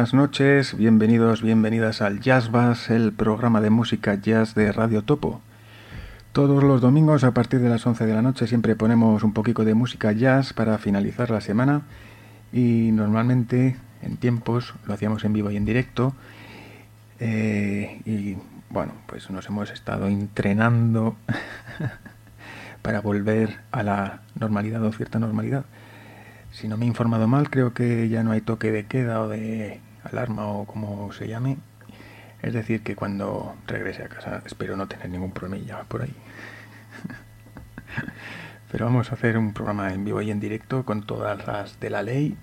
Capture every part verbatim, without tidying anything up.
buenas noches, bienvenidos, bienvenidas al Jazz Bass, el programa de música jazz de Radio Topo. Todos los domingos a partir de las once de la noche siempre ponemos un poquito de música jazz para finalizar la semana y normalmente en tiempos lo hacíamos en vivo y en directo eh, y bueno, pues nos hemos estado entrenando para volver a la normalidad o cierta normalidad. Si no me he informado mal, creo que ya no hay toque de queda o de alarma o como se llame. Es decir, que cuando regrese a casa espero no tener ningún problemilla por ahí. Pero vamos a hacer un programa en vivo y en directo con todas las de la ley.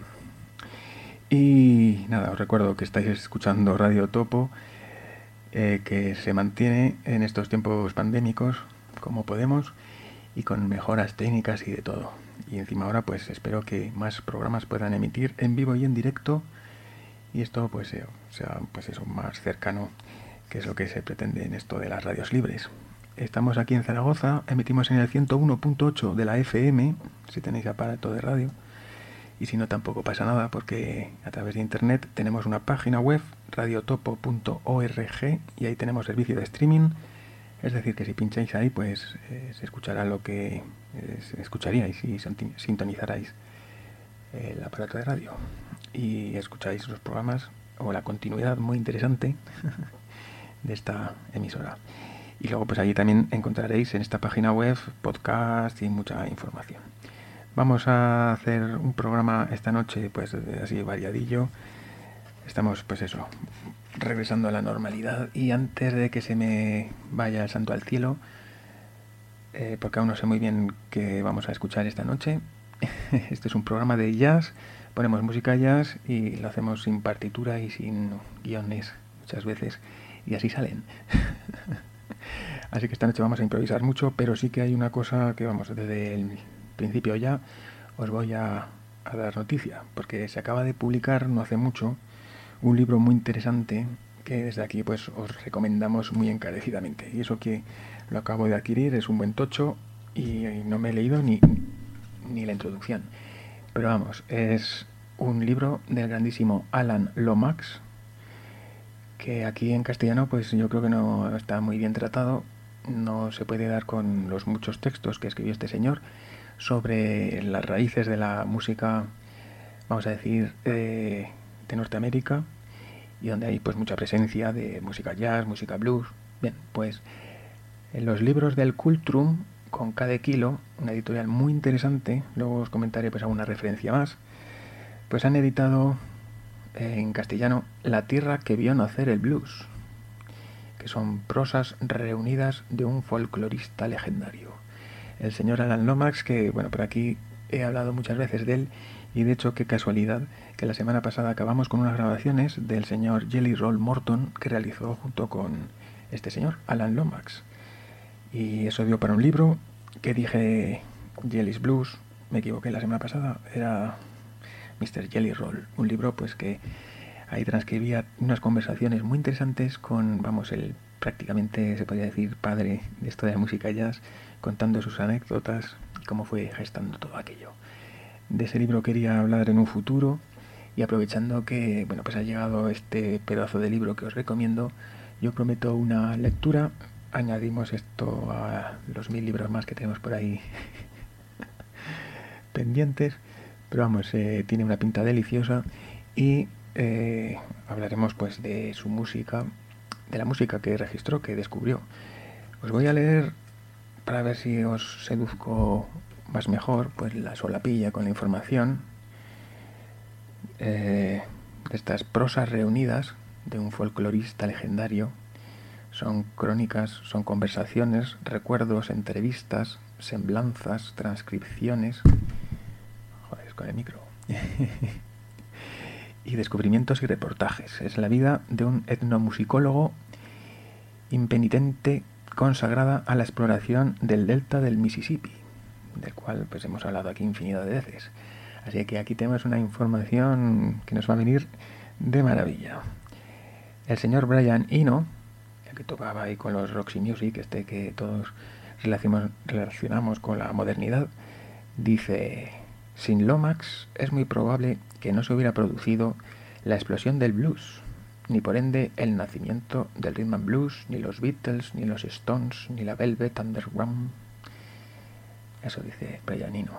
Y nada, os recuerdo que estáis escuchando Radio Topo, eh, que se mantiene en estos tiempos pandémicos como podemos y con mejoras técnicas y de todo. Y encima ahora pues espero que más programas puedan emitir en vivo y en directo y esto pues sea, sea pues eso, más cercano, que es lo que se pretende en esto de las radios libres. Estamos aquí en Zaragoza, emitimos en el ciento uno punto ocho de la F M, si tenéis aparato de radio, y si no tampoco pasa nada porque a través de internet tenemos una página web, radiotopo punto org, y ahí tenemos servicio de streaming. Es decir, que si pincháis ahí, pues eh, se escuchará lo que eh, se escucharíais y sintonizaráis el aparato de radio. Y escucháis los programas o la continuidad muy interesante de esta emisora. Y luego pues allí también encontraréis en esta página web podcast y mucha información. Vamos a hacer un programa esta noche pues así variadillo. Estamos pues eso, regresando a la normalidad y antes de que se me vaya el santo al cielo, eh, porque aún no sé muy bien qué vamos a escuchar esta noche. Este es un programa de jazz, ponemos música jazz y lo hacemos sin partitura y sin guiones muchas veces y así salen. Así que esta noche vamos a improvisar mucho, pero sí que hay una cosa que vamos, desde el principio ya os voy a, a dar noticia, porque se acaba de publicar no hace mucho un libro muy interesante que desde aquí pues os recomendamos muy encarecidamente. Y eso que lo acabo de adquirir, es un buen tocho y no me he leído ni, ni la introducción. Pero vamos, es un libro del grandísimo Alan Lomax, que aquí en castellano pues yo creo que no está muy bien tratado. No se puede dar con los muchos textos que escribió este señor sobre las raíces de la música, vamos a decir, eh, de Norteamérica, y donde hay pues mucha presencia de música jazz, música blues. Bien, pues en los libros del Cultrum, con cada kilo, una editorial muy interesante, luego os comentaré pues alguna referencia más, pues han editado eh, en castellano La tierra que vio nacer el blues, que son prosas reunidas de un folclorista legendario, el señor Alan Lomax, que bueno, por aquí he hablado muchas veces de él. Y de hecho, qué casualidad que la semana pasada acabamos con unas grabaciones del señor Jelly Roll Morton que realizó junto con este señor, Alan Lomax. Y eso dio para un libro que dije Jelly's Blues, me equivoqué la semana pasada, era mister Jelly Roll, un libro pues que ahí transcribía unas conversaciones muy interesantes con, vamos, el prácticamente se podría decir padre de esto de la música jazz, contando sus anécdotas y cómo fue gestando todo aquello. De ese libro quería hablar en un futuro y aprovechando que bueno pues ha llegado este pedazo de libro que os recomiendo, yo prometo una lectura. Añadimos esto a los mil libros más que tenemos por ahí pendientes, pero vamos, eh, tiene una pinta deliciosa y eh, hablaremos pues de su música, de la música que registró, que descubrió. Os voy a leer para ver si os seduzco más mejor pues la solapilla con la información eh, de estas prosas reunidas de un folclorista legendario. Son crónicas, son conversaciones, recuerdos, entrevistas, semblanzas, transcripciones, joder, con el micro y descubrimientos y reportajes. Es la vida de un etnomusicólogo impenitente consagrada a la exploración del delta del Mississippi, del cual pues hemos hablado aquí infinidad de veces. Así que aquí tenemos una información que nos va a venir de maravilla. El señor Brian Eno, el que tocaba ahí con los Roxy Music, este que todos relacionamos, relacionamos con la modernidad, dice: sin Lomax es muy probable que no se hubiera producido la explosión del blues, ni por ende el nacimiento del rhythm and blues, ni los Beatles, ni los Stones, ni la Velvet Underground. Eso dice Brian Eno.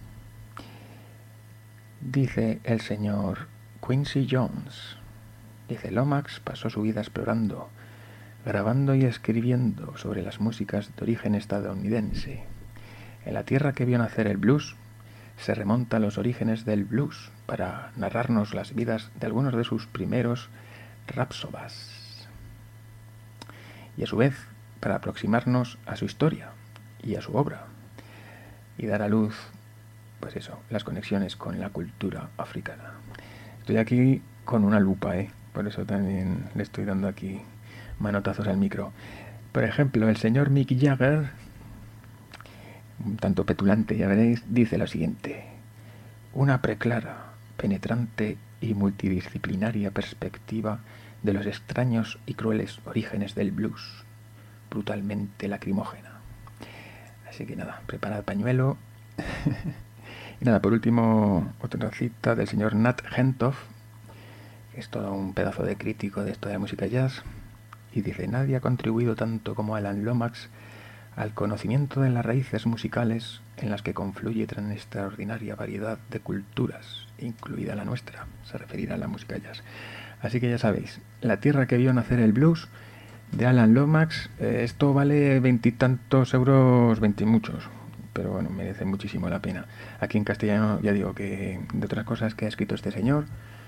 Dice el señor Quincy Jones. Dice, Lomax pasó su vida explorando, grabando y escribiendo sobre las músicas de origen estadounidense. En la tierra que vio nacer el blues, se remonta a los orígenes del blues para narrarnos las vidas de algunos de sus primeros rapsodas. Y a su vez, para aproximarnos a su historia y a su obra, y dar a luz, pues eso, las conexiones con la cultura africana. Estoy aquí con una lupa, ¿eh? Por eso también le estoy dando aquí manotazos al micro. Por ejemplo, el señor Mick Jagger, un tanto petulante, ya veréis, dice lo siguiente: una preclara, penetrante y multidisciplinaria perspectiva de los extraños y crueles orígenes del blues, brutalmente lacrimógena. Así que nada, preparad pañuelo. Y nada, por último, otra cita del señor Nat Hentoff, que es todo un pedazo de crítico de esto de la música jazz, y dice, nadie ha contribuido tanto como Alan Lomax al conocimiento de las raíces musicales en las que confluye tan extraordinaria variedad de culturas, incluida la nuestra, se referirá a la música jazz. Así que ya sabéis, la tierra que vio nacer el blues, de Alan Lomax, eh, esto vale veintitantos euros, veintimuchos, pero bueno, merece muchísimo la pena. Aquí en castellano, ya digo que de otras cosas que ha escrito este señor,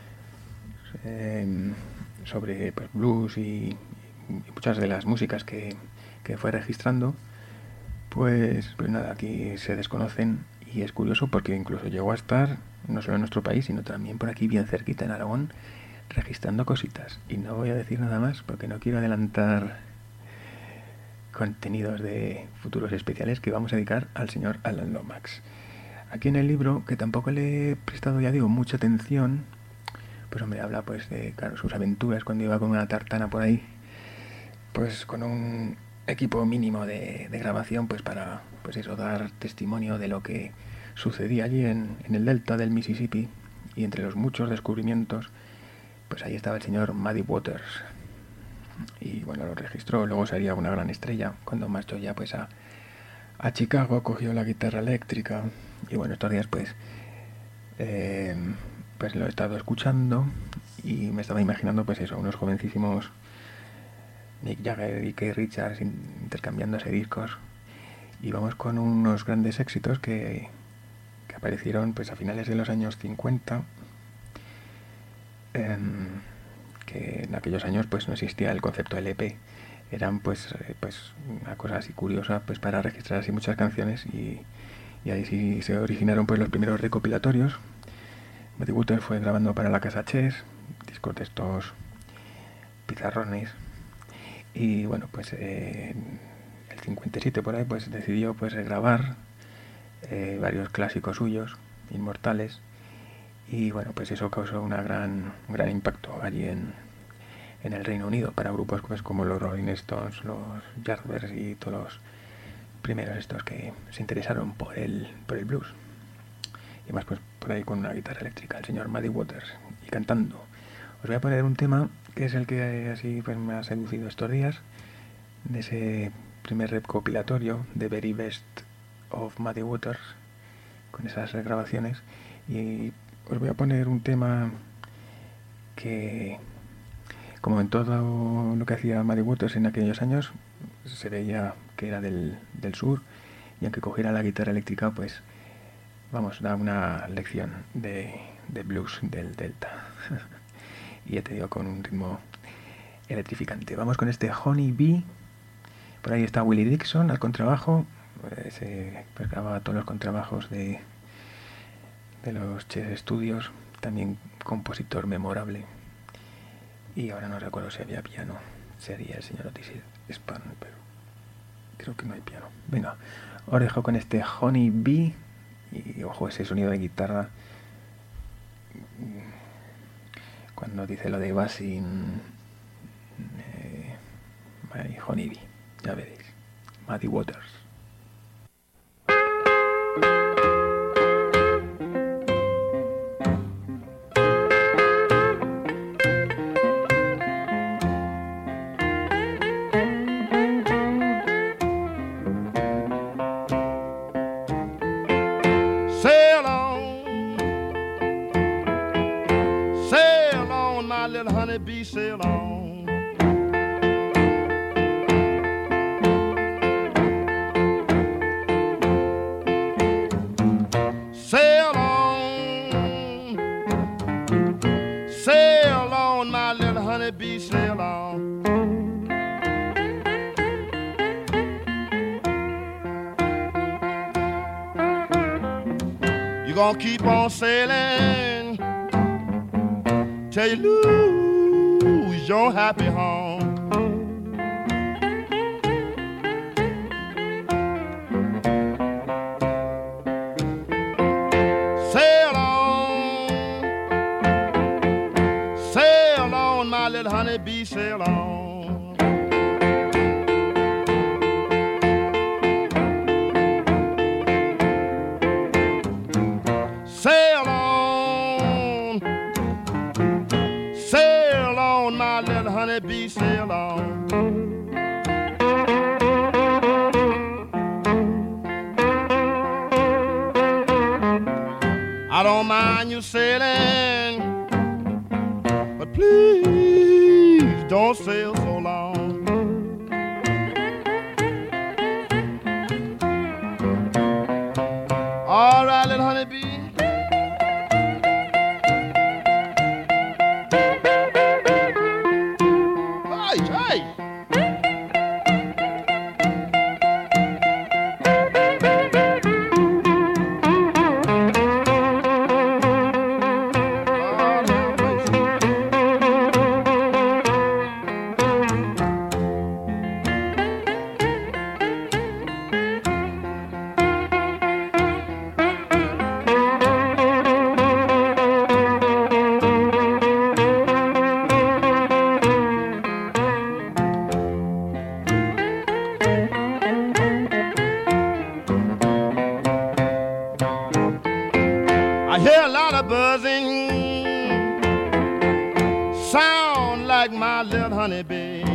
eh, sobre pues, blues y, y muchas de las músicas que, que fue registrando, pues, pues nada, aquí se desconocen, y es curioso porque incluso llegó a estar no solo en nuestro país, sino también por aquí bien cerquita en Aragón, registrando cositas. Y no voy a decir nada más porque no quiero adelantar contenidos de futuros especiales que vamos a dedicar al señor Alan Lomax. Aquí en el libro, que tampoco le he prestado, ya digo, mucha atención, pues hombre, habla pues de, claro, sus aventuras cuando iba con una tartana por ahí, pues con un equipo mínimo de, de grabación, pues para, pues eso, dar testimonio de lo que sucedía allí en, en el delta del Mississippi, y entre los muchos descubrimientos, pues ahí estaba el señor Muddy Waters, y bueno, lo registró. Luego sería una gran estrella cuando marchó ya pues a, a Chicago, cogió la guitarra eléctrica, y bueno, estos días pues eh, pues lo he estado escuchando y me estaba imaginando pues eso, unos jovencísimos Mick Jagger y Keith Richards intercambiándose discos, y vamos con unos grandes éxitos que, que aparecieron pues a finales de los años cincuenta, eh, que en aquellos años pues no existía el concepto L P, eran pues eh, pues una cosa así curiosa pues para registrar así muchas canciones, y, y ahí sí se originaron pues los primeros recopilatorios. Muddy Waters fue grabando para la casa Chess, discos de estos pizarrones, y bueno pues eh, el cincuenta y siete por ahí pues decidió pues grabar eh, varios clásicos suyos inmortales, y bueno pues eso causó una gran un gran impacto allí en, en el Reino Unido para grupos pues, como los Rolling Stones, los Yardbirds y todos los primeros estos que se interesaron por el por el blues, y más pues por ahí con una guitarra eléctrica, el señor Muddy Waters, y cantando. Os voy a poner un tema que es el que así pues me ha seducido estos días, de ese primer recopilatorio, The Very Best of Muddy Waters, con esas regrabaciones, y os voy a poner un tema que, como en todo lo que hacía Muddy Waters en aquellos años, se veía que era del, del sur, y aunque cogiera la guitarra eléctrica, pues vamos, da una lección de, de blues del delta. Y ya te digo, con un ritmo electrificante. Vamos con este Honey Bee. Por ahí está Willie Dixon al contrabajo, pues, eh, pues grababa todos los contrabajos de, de los Chess Studios, también compositor memorable. Y ahora no recuerdo si había piano, sería el señor Otis Spann, pero creo que no hay piano. Venga, os dejo con este Honey Bee, y ojo ese sonido de guitarra cuando dice lo de Basin, eh, My Honey Bee, ya veréis. Muddy Waters. You're gonna keep on sailing till you lose your happy home. Sail on, sail on, my little honeybee, sail on. Sail on, sail on, my little honeybee, sail on. I don't mind you sailing, but please don't sail so long. All right, little honeybee. I hear a lot of buzzing, sound like my little honeybee.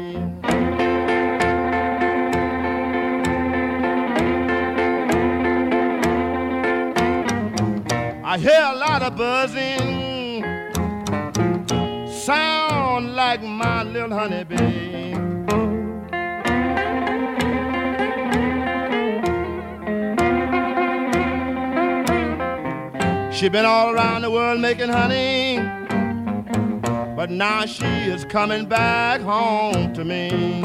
I hear a lot of buzzing, sound like my little honeybee. She been all around the world making honey, but now she is coming back home to me.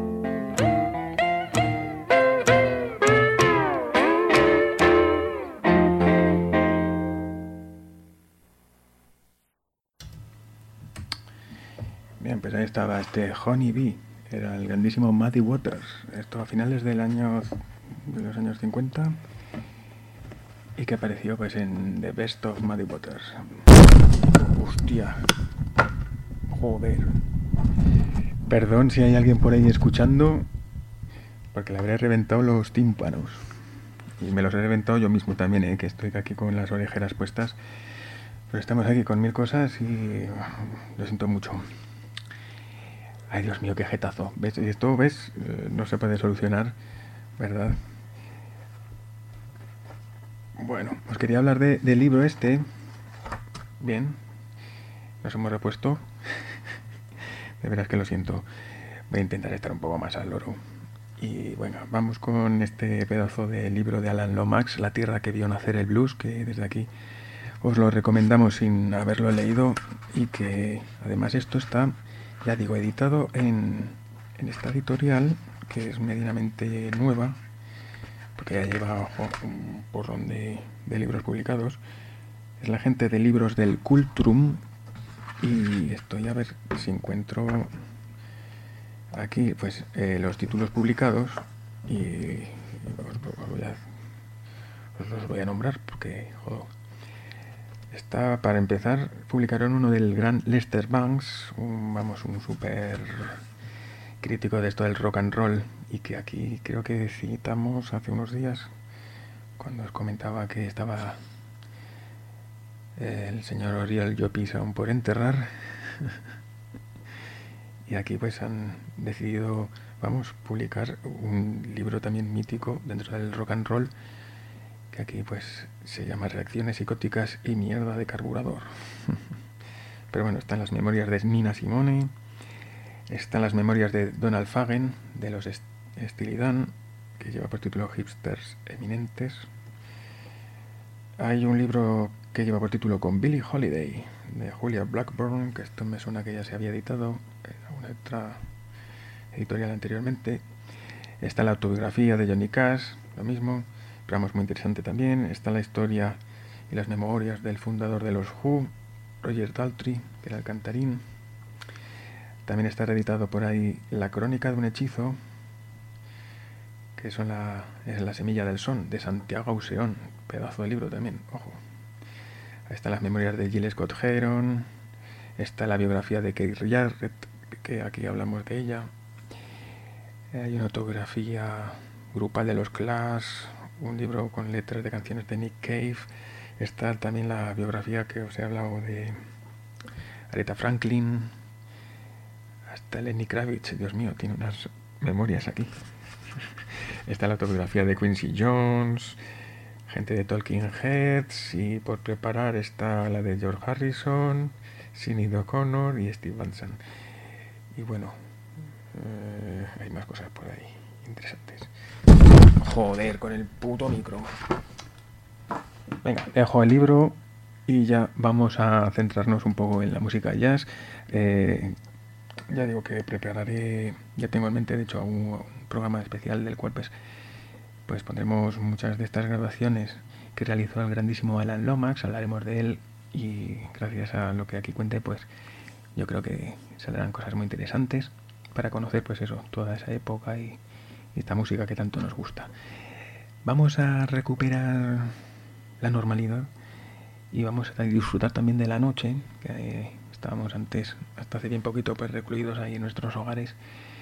Bien, pues ahí estaba este Honey Bee, era el grandísimo Muddy Waters, esto a finales del año de los años cincuenta. Y que apareció pues en The Best of Muddy Waters. Hostia. Joder. Perdón si hay alguien por ahí escuchando, porque le habré reventado los tímpanos. Y me los he reventado yo mismo también, ¿eh? Que estoy aquí con las orejeras puestas. Pero estamos aquí con mil cosas y lo siento mucho. Ay, Dios mío, qué jetazo. ¿Ves? Y esto, ¿ves? No se puede solucionar, ¿verdad? Bueno, os quería hablar de, del libro este. Bien, nos hemos repuesto. De veras que lo siento. Voy a intentar estar un poco más al loro. Y bueno, vamos con este pedazo de libro de Alan Lomax, La tierra que vio nacer el blues, que desde aquí os lo recomendamos sin haberlo leído. Y que además esto está, ya digo, editado en, en esta editorial, que es medianamente nueva, porque ya lleva un porrón de, de libros publicados. Es la gente de libros del Cultrum. Y estoy a ver si encuentro aquí pues eh, los títulos publicados. Y os, os, voy a, os los voy a nombrar porque, joder. Está, para empezar, publicaron uno del gran Lester Bangs, un, vamos, un súper crítico de esto del rock and roll, y que aquí creo que citamos hace unos días cuando os comentaba que estaba el señor Oriol Llopis aún por enterrar. Y aquí pues han decidido, vamos, publicar un libro también mítico dentro del rock and roll, que aquí pues se llama Reacciones psicóticas y mierda de carburador. Pero bueno, están las memorias de Nina Simone, están las memorias de Donald Fagen, de los Steely Dan, que lleva por título Hipsters Eminentes. Hay un libro que lleva por título Con Billie Holiday, de Julia Blackburn, que esto me suena que ya se había editado en una otra editorial anteriormente. Está la autobiografía de Johnny Cash, lo mismo, pero vamos, muy interesante también. Está la historia y las memorias del fundador de los Who, Roger Daltrey, que era el cantarín. También está reeditado por ahí La crónica de un hechizo, que son la, es la semilla del son, de Santiago Auseón, pedazo de libro también, ojo. Ahí están las memorias de Jill Scott Heron, está la biografía de Keith Jarrett, que aquí hablamos de ella. Hay una autografía grupal de los Clash, un libro con letras de canciones de Nick Cave. Está también la biografía que os he hablado de Aretha Franklin. Hasta Lenny Kravitz, Dios mío, tiene unas memorias aquí. Está la autobiografía de Quincy Jones, gente de Talking Heads, y por preparar está la de George Harrison, Sinead O'Connor y Steve Van Sant. Y bueno, eh, hay más cosas por ahí interesantes. Joder, con el puto micro. Venga, dejo el libro y ya vamos a centrarnos un poco en la música jazz. Eh, ya digo que prepararé, ya tengo en mente de hecho un, un programa especial del cual pues, pues pondremos muchas de estas grabaciones que realizó el grandísimo Alan Lomax, hablaremos de él y gracias a lo que aquí cuente pues yo creo que saldrán cosas muy interesantes para conocer pues eso, toda esa época y, y esta música que tanto nos gusta. Vamos a recuperar la normalidad y vamos a disfrutar también de la noche, que eh, estábamos antes, hasta hace bien poquito, pues recluidos ahí en nuestros hogares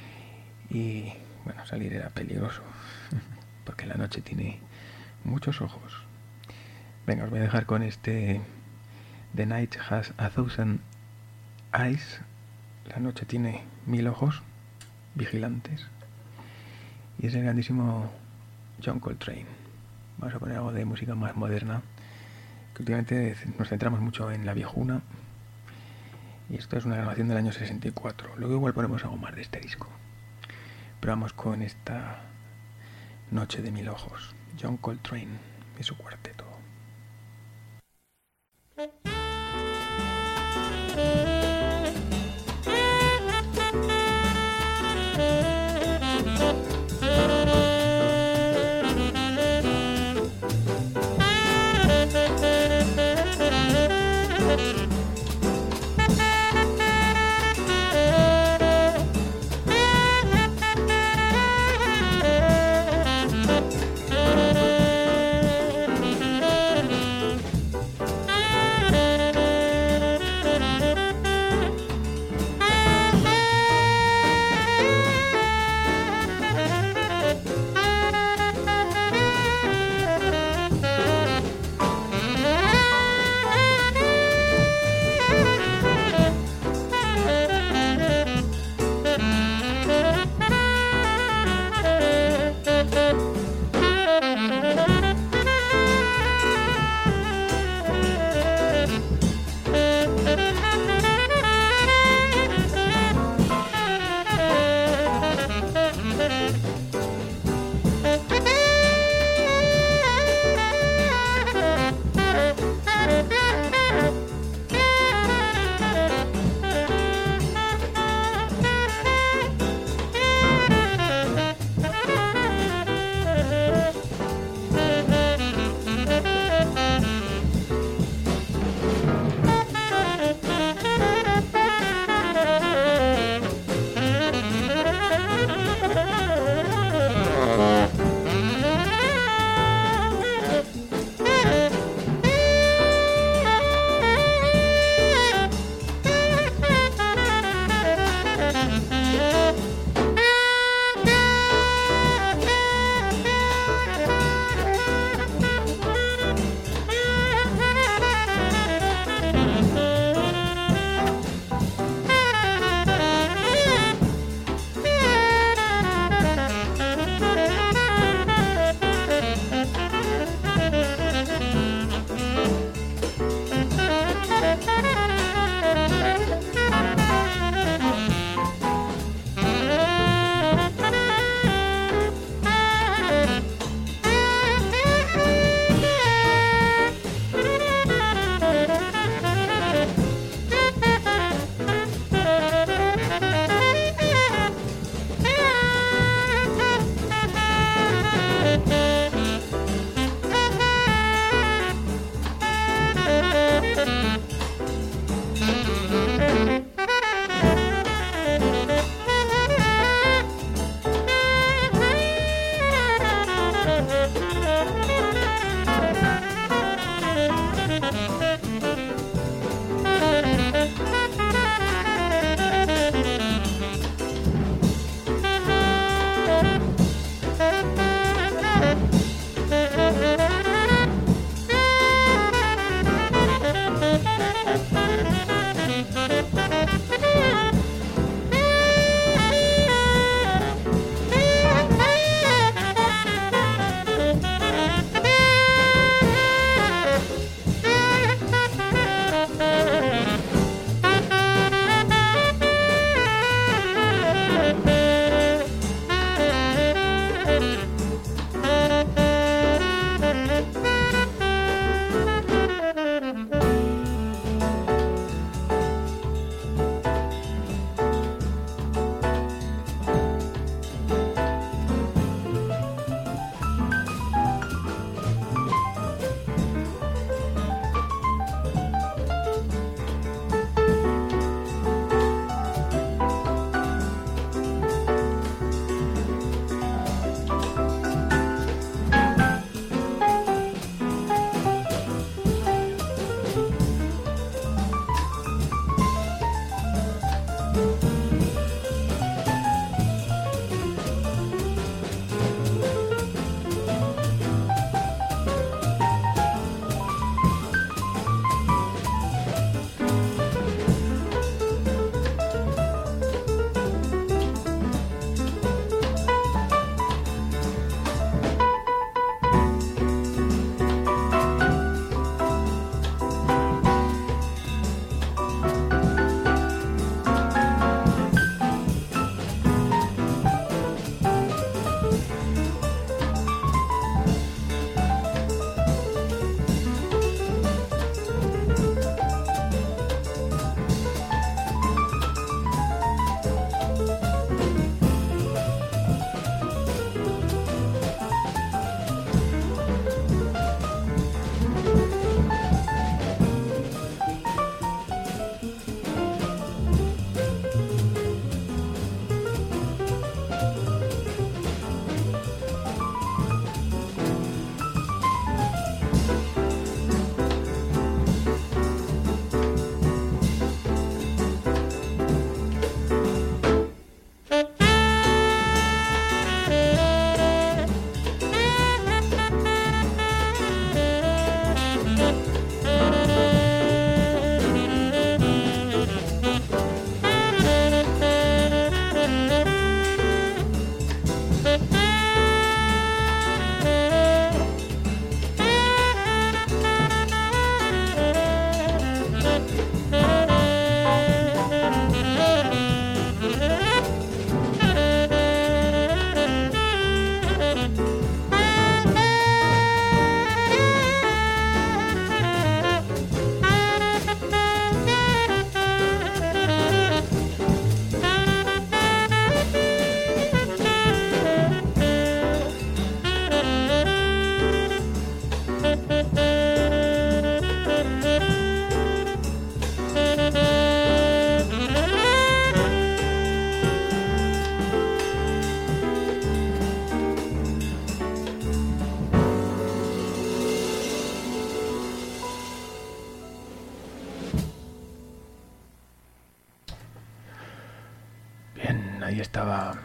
y bueno, salir era peligroso porque la noche tiene muchos ojos. Venga, os voy a dejar con este The Night Has a Thousand Eyes. La noche tiene mil ojos vigilantes y es el grandísimo John Coltrane. Vamos a poner algo de música más moderna, que últimamente nos centramos mucho en la viejuna y esto es una grabación del año sesenta y cuatro. Luego igual ponemos algo más de este disco, pero vamos con esta Noche de mil ojos, John Coltrane y su cuarteto.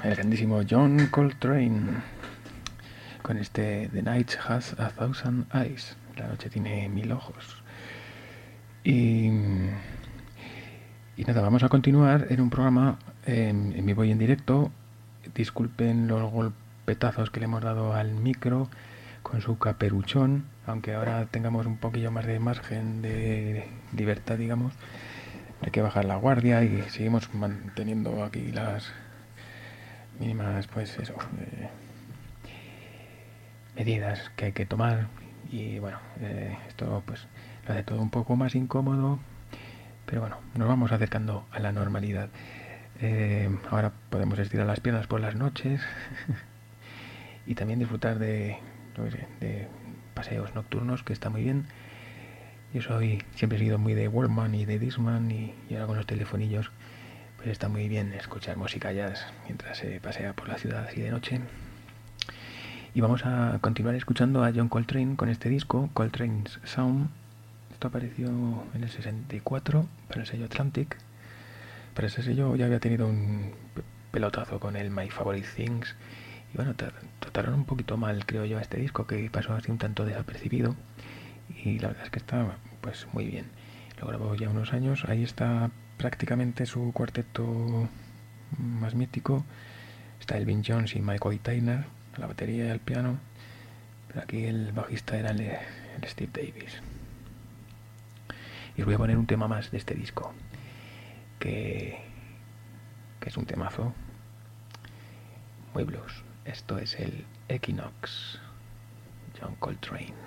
el grandísimo John Coltrane con este The Night Has a Thousand Eyes, la noche tiene mil ojos. Y, y nada, vamos a continuar en un programa en, en vivo y en directo. Disculpen los golpetazos que le hemos dado al micro con su caperuchón, aunque ahora tengamos un poquillo más de margen de libertad, digamos. Hay que bajar la guardia y seguimos manteniendo aquí las mínimas, pues eso, eh, medidas que hay que tomar. Y bueno, eh, esto pues lo hace todo un poco más incómodo, pero bueno, nos vamos acercando a la normalidad. Eh, ahora podemos estirar las piernas por las noches y también disfrutar de, de paseos nocturnos, que está muy bien. Yo soy, siempre he sido muy de Walkman y de Discman, y, y ahora con los telefonillos pues está muy bien escuchar música jazz mientras se pasea por la ciudad así de noche. Y vamos a continuar escuchando a John Coltrane con este disco, Coltrane's Sound. Esto apareció en el sesenta y cuatro para el sello Atlantic. Para ese sello ya había tenido un pelotazo con el My Favorite Things. Y bueno, trataron un poquito mal, creo yo, a este disco, que pasó así un tanto desapercibido. Y la verdad es que está pues muy bien. Lo grabó ya unos años. Ahí está prácticamente su cuarteto más mítico. Está Elvin Jones y Michael Tyner, la batería y el piano. Pero aquí el bajista era el, el Steve Davis. Y os voy a poner un tema más de este disco, que, que es un temazo muy blues. Esto es el Equinox, John Coltrane.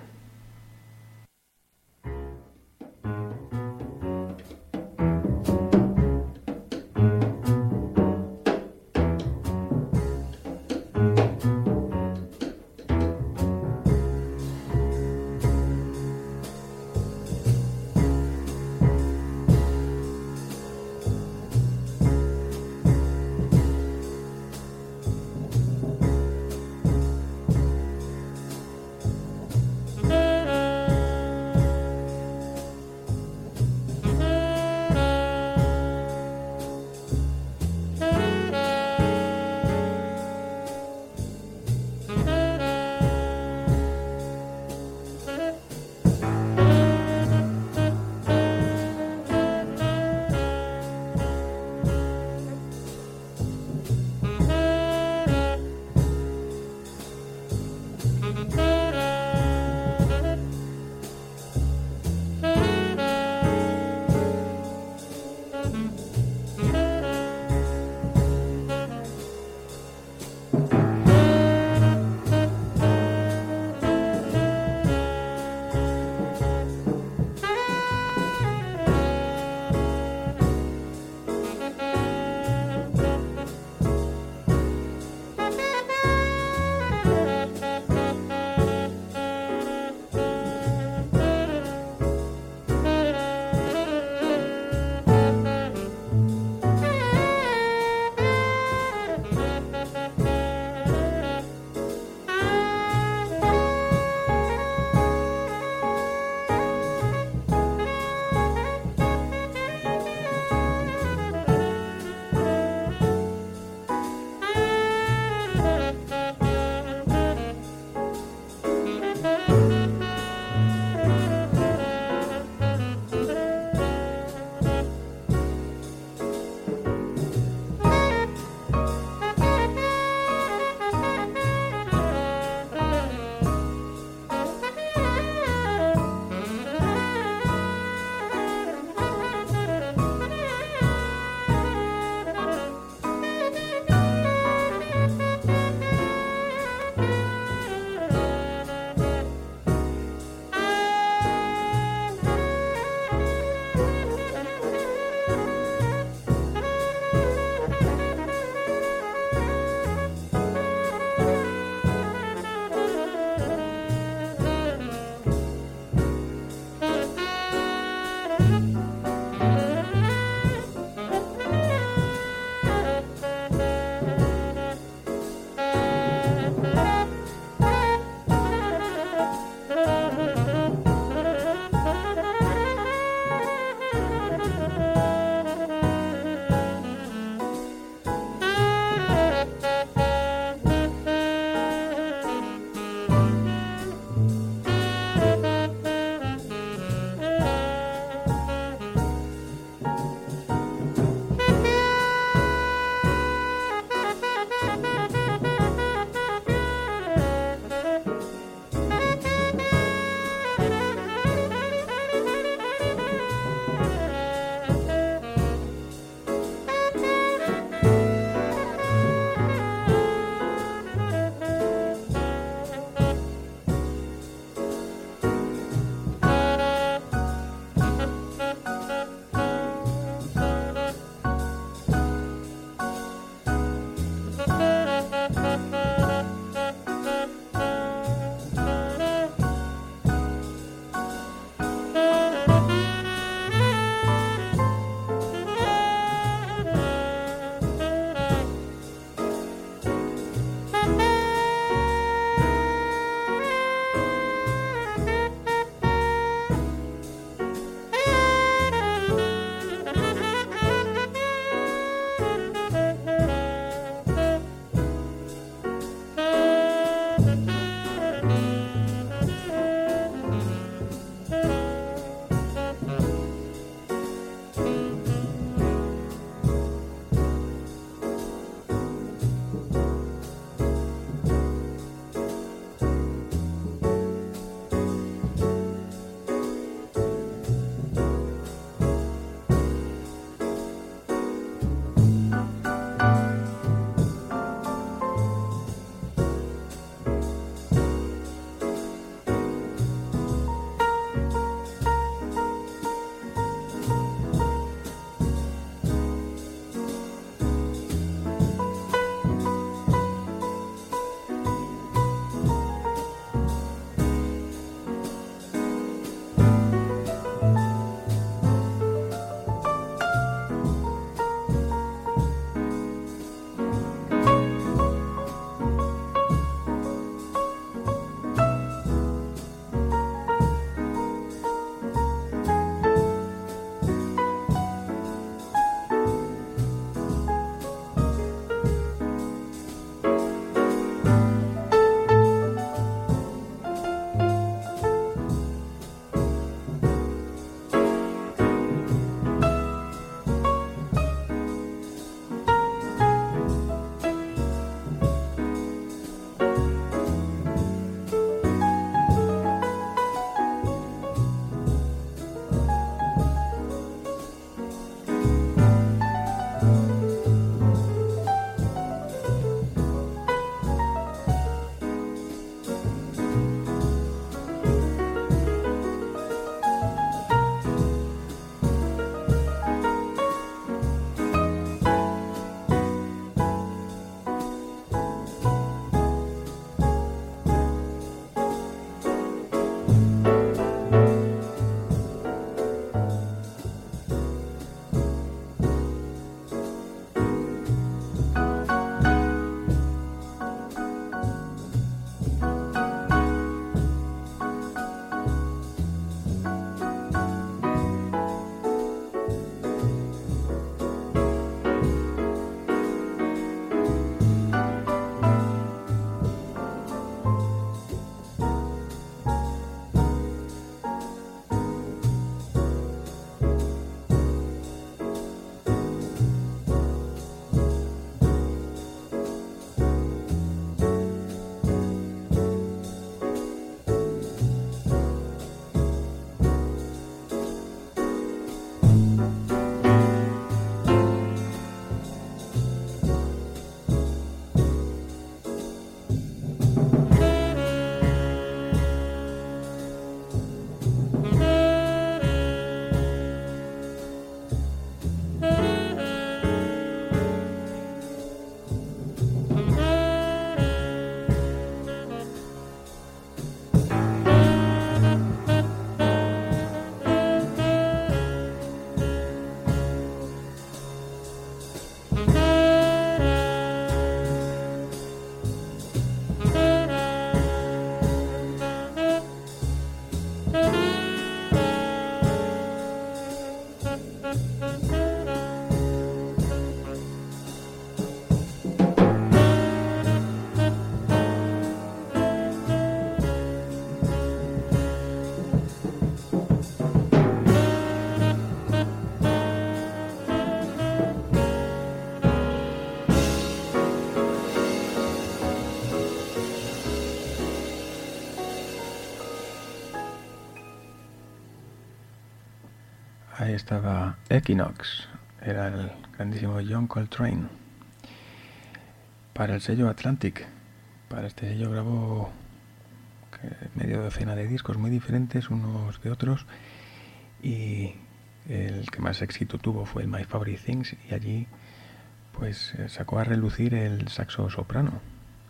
Ahí estaba Equinox, era el grandísimo John Coltrane. Para el sello Atlantic, para este sello grabó media docena de discos muy diferentes unos de otros, y el que más éxito tuvo fue el My Favorite Things, y allí pues sacó a relucir el saxo soprano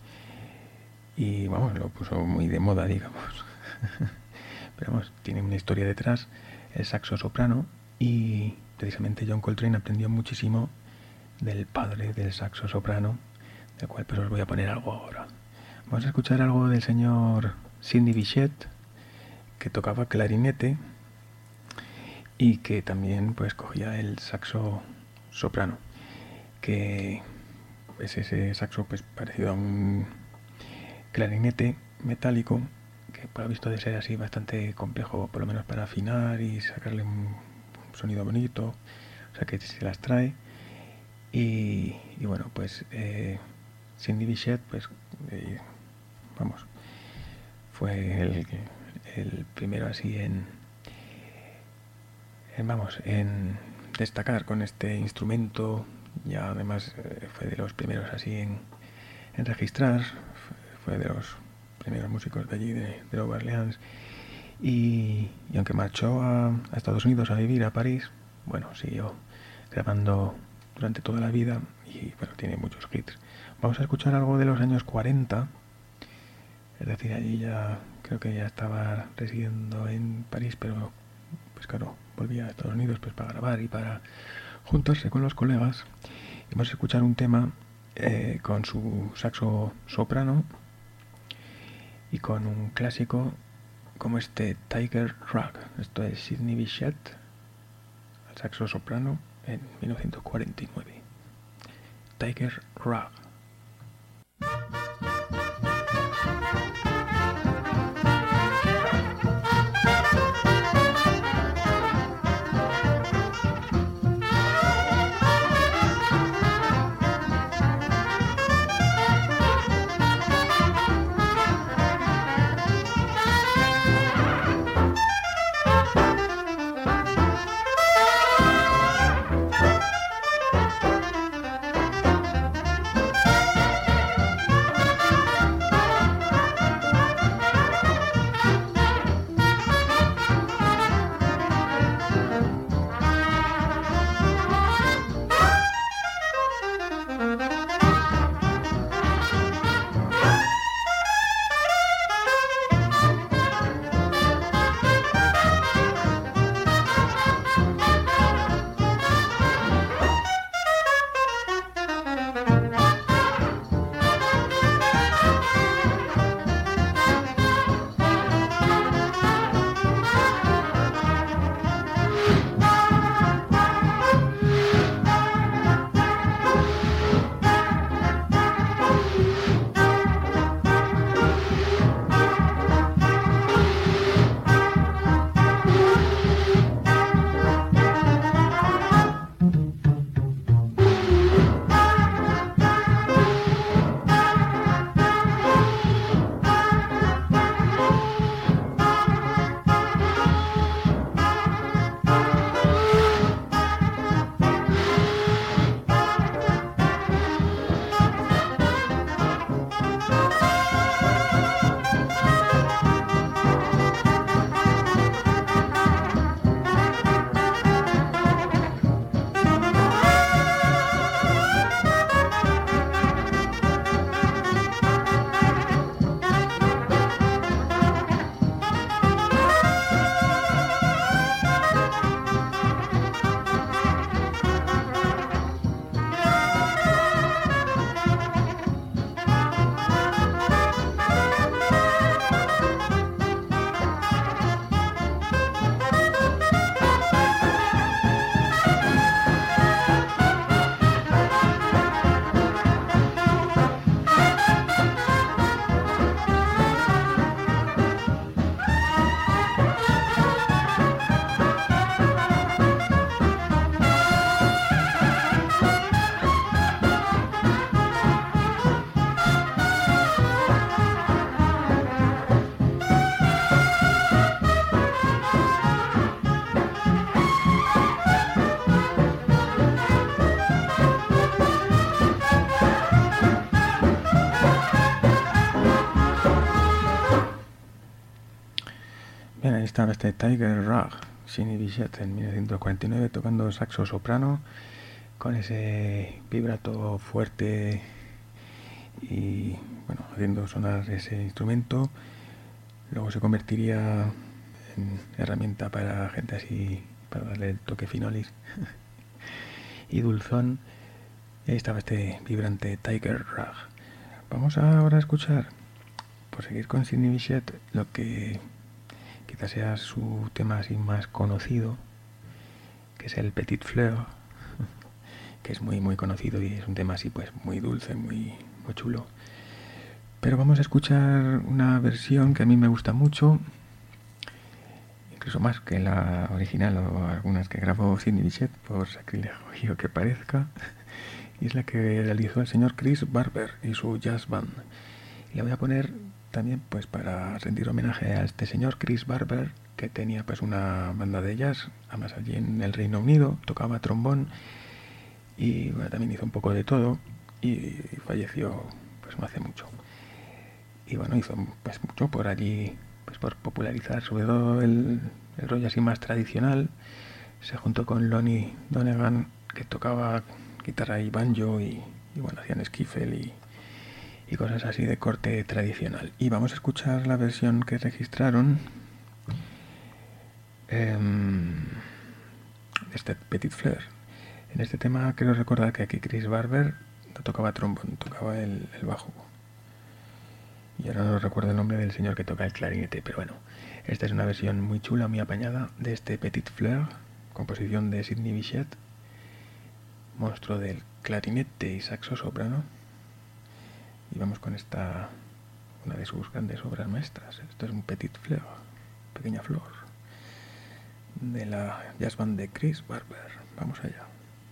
y vamos, lo puso muy de moda, digamos. Pero vamos, tiene una historia detrás el saxo soprano, y precisamente John Coltrane aprendió muchísimo del padre del saxo soprano, del cual pues os voy a poner algo ahora. Vamos a escuchar algo del señor Sidney Bechet, que tocaba clarinete y que también pues cogía el saxo soprano, que es ese saxo pues parecido a un clarinete metálico, que por lo visto de ser así bastante complejo, por lo menos para afinar y sacarle un sonido bonito, o sea que se las trae. Y, y bueno, pues eh, Sidney Bechet, pues eh, vamos, fue el, el primero así en, en, vamos, en destacar con este instrumento. Ya además eh, fue de los primeros así en, en registrar, fue de los primeros músicos de allí, de, de Nueva Orleans, y, y aunque marchó a, a Estados Unidos a vivir, a París, bueno, siguió grabando durante toda la vida y bueno, tiene muchos hits. Vamos a escuchar algo de los años cuarenta, es decir, allí ya creo que ya estaba residiendo en París, pero pues claro, volvía a Estados Unidos pues para grabar y para juntarse con los colegas. Y vamos a escuchar un tema eh, con su saxo soprano y con un clásico como este Tiger Rug. Esto es Sidney Bechet al saxo soprano en mil novecientos cuarenta y nueve. Tiger Rug. Ahí estaba este Tiger Rug, Sidney Bechet, en mil novecientos cuarenta y nueve, tocando saxo soprano con ese vibrato fuerte y bueno, haciendo sonar ese instrumento. Luego se convertiría en herramienta para gente así, para darle el toque finolis y dulzón. Y ahí estaba este vibrante Tiger Rug. Vamos ahora a escuchar, por seguir con Sidney Bechet, lo que quizás sea su tema así más conocido, que es el Petit Fleur, que es muy muy conocido y es un tema así pues muy dulce, muy, muy chulo. Pero vamos a escuchar una versión que a mí me gusta mucho, incluso más que la original o algunas que grabó Sidney Bechet, por sacrilegio que parezca, y es la que realizó el señor Chris Barber y su jazz band. Y la voy a poner también pues para rendir homenaje a este señor Chris Barber, que tenía pues una banda de jazz, además allí en el Reino Unido, tocaba trombón y bueno, también hizo un poco de todo y falleció pues no hace mucho. Y bueno, hizo pues mucho por allí, pues por popularizar sobre todo el, el rollo así más tradicional. Se juntó con Lonnie Donegan, que tocaba guitarra y banjo y, y bueno, hacían skiffle y, y cosas así de corte tradicional. Y vamos a escuchar la versión que registraron eh, de este Petit Fleur. En este tema quiero recordar que aquí Chris Barber no tocaba trombón, tocaba el, el bajo. Y ahora no recuerdo el nombre del señor que toca el clarinete, pero bueno, esta es una versión muy chula, muy apañada de este Petit Fleur, composición de Sidney Bechet, monstruo del clarinete y saxo soprano. Y vamos con esta, una de sus grandes obras maestras. Esto es un Petit Fleur, pequeña flor, de la jazz band de Chris Barber. Vamos allá.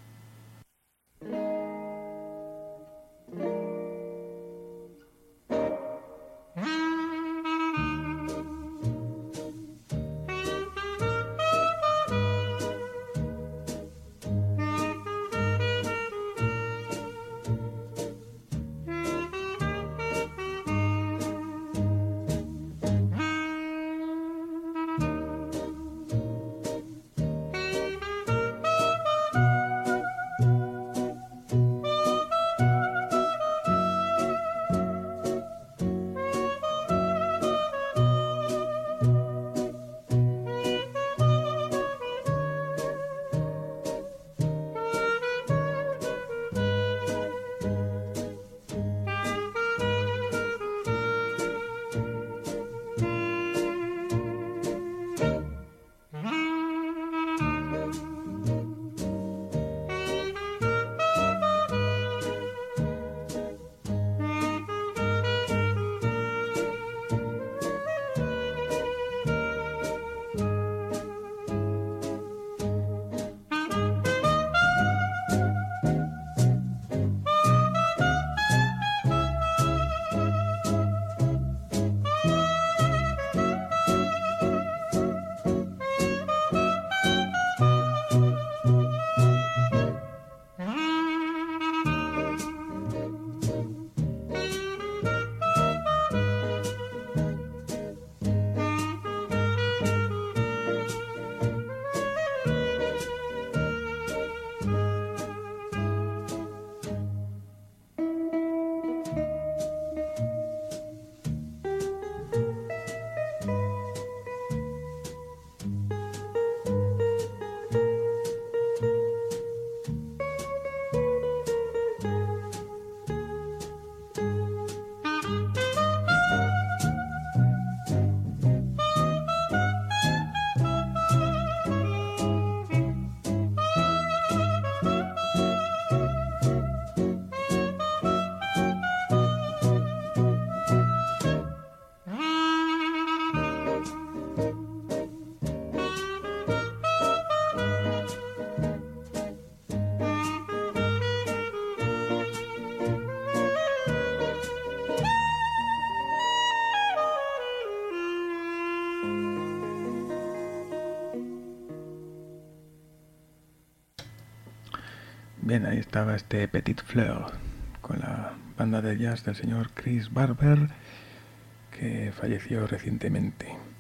Bien, ahí estaba este Petit Fleur con la banda de jazz del señor Chris Barber, que falleció recientemente.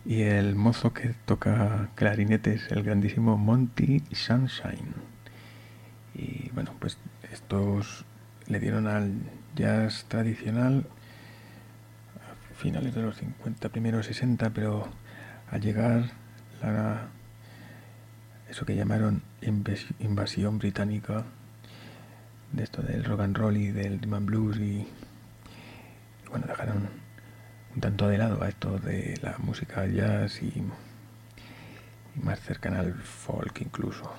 Y el mozo que toca clarinete es el grandísimo Monty Sunshine. Y bueno, pues estos le dieron al jazz tradicional a finales de los cincuenta, primeros sesenta, pero al llegar la, eso que llamaron invasión británica, de esto del rock and roll y del rhythm and blues, y, y bueno, dejaron un tanto de lado a esto de la música jazz y, y más cercana al folk incluso.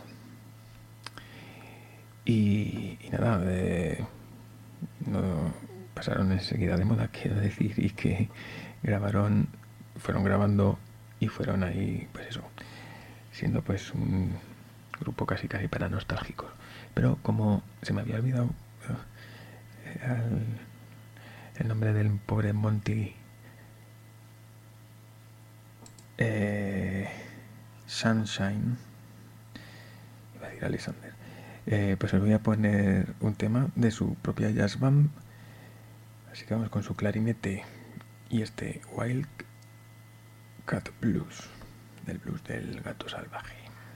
Y, y nada, de, no pasaron enseguida de moda, quiero decir, y que grabaron, fueron grabando y fueron ahí, pues eso, siendo pues un grupo casi casi para nostálgicos. Pero como se me había olvidado eh, el, el nombre del pobre Monty eh, Sunshine, iba a decir Alexander, eh, pues os voy a poner un tema de su propia jazz band. Así que vamos con su clarinete y este Wild Cat Blues, del blues del gato salvaje.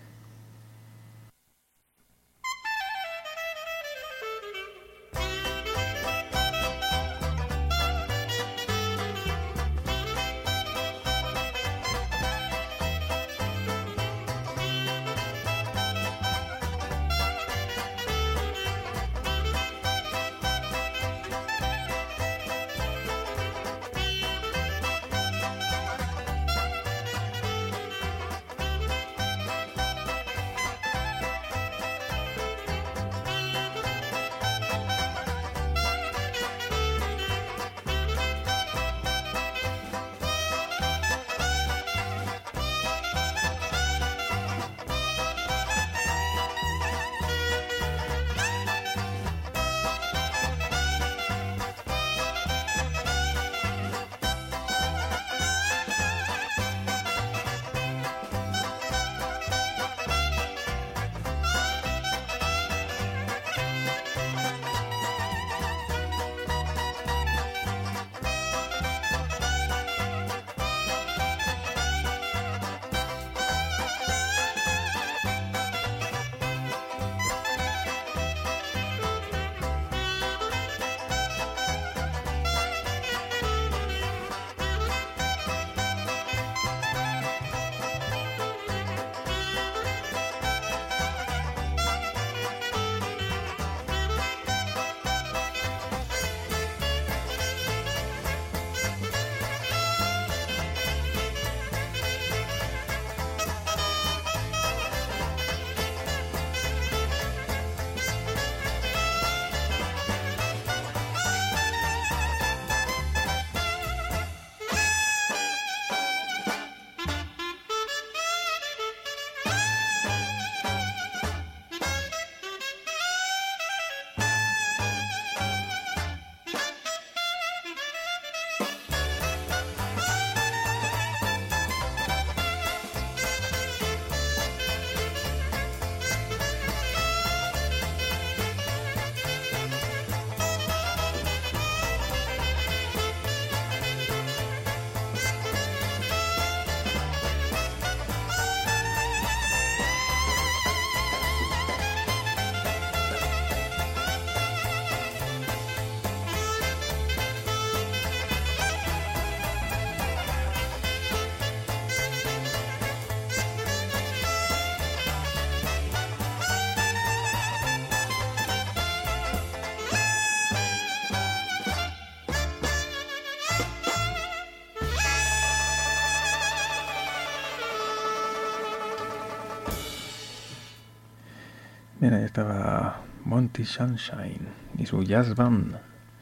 Mira, ahí estaba Monty Sunshine y su jazz band